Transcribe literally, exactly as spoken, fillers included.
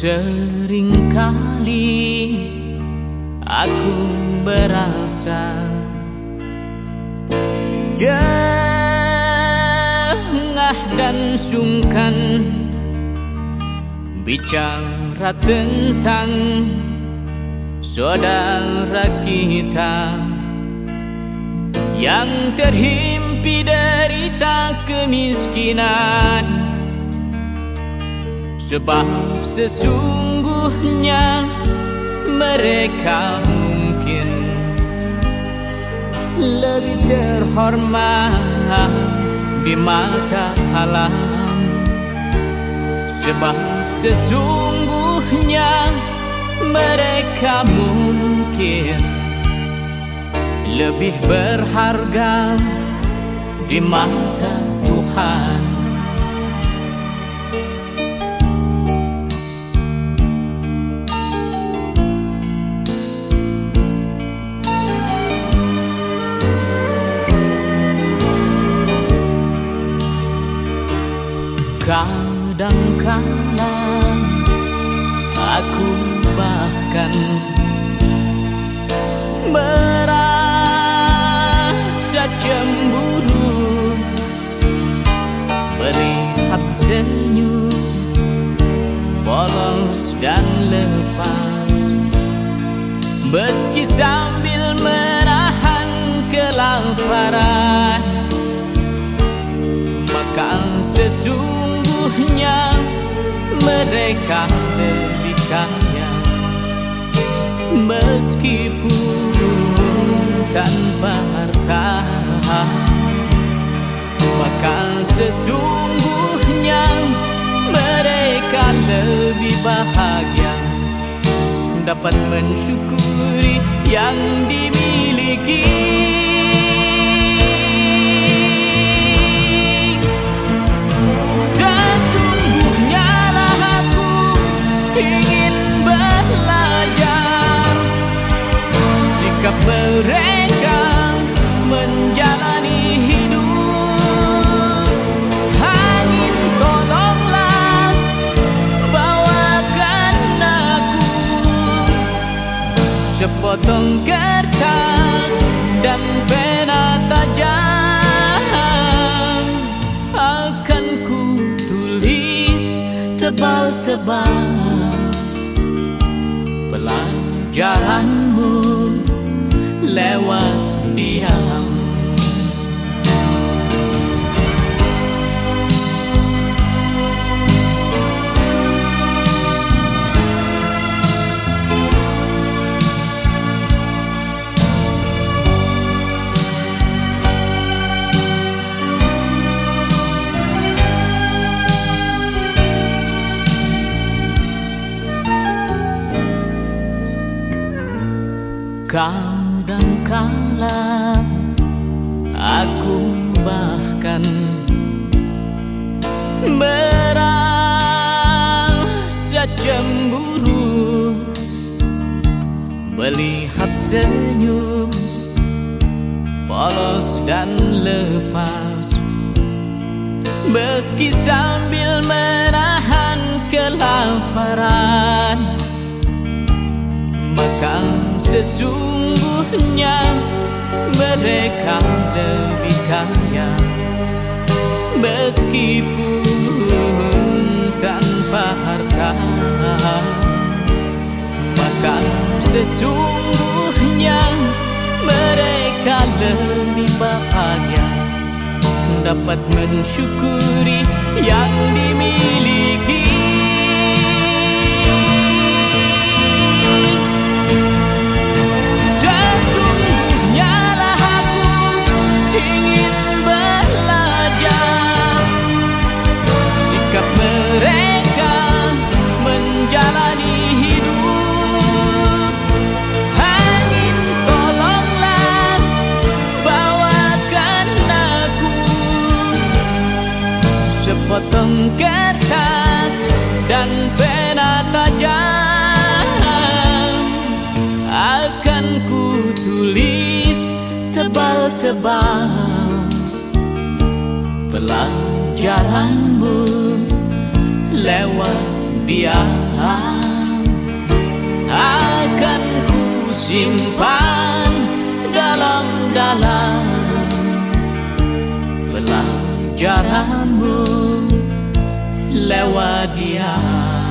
Seringkali aku berasa jengah dan sungkan bicara tentang saudara kita yang terhimpit derita kemiskinan. Sebab sesungguhnya mereka mungkin lebih terhormat di mata alam. Sebab sesungguhnya mereka mungkin lebih berharga di mata Tuhan. Kadangkala aku bahkan merasa cemburu melihat senyum polos dan lepas, meski sambil menahan kelaparan. Maka sesungguhnya mereka lebih kaya, meskipun tanpa harta. Maka sesungguhnya mereka lebih bahagia dapat mensyukuri yang dimiliki. Ingin belajar sikap mereka menjalani hidup. Angin tolonglah bawakan aku sepotong kertas dan pena tajam. Akan ku tulis tebal-tebal pelajaranmu lewat diam. Kadangkala aku bahkan merasa cemburu melihat senyum polos dan lepas, meski sambil menahan kelaparan. Maka sesungguhnya mereka lebih kaya, meskipun tanpa harta. Maka sesungguhnya mereka lebih bahagia dapat mensyukuri yang dimiliki. Mereka menjalani hidup. Angin tolonglah bawakan aku sepotong kertas dan pena tajam. Akan ku tulis tebal-tebal pelajaranmu lewat diam akan ku simpan dalam-dalam pelajaranmu lewat dia.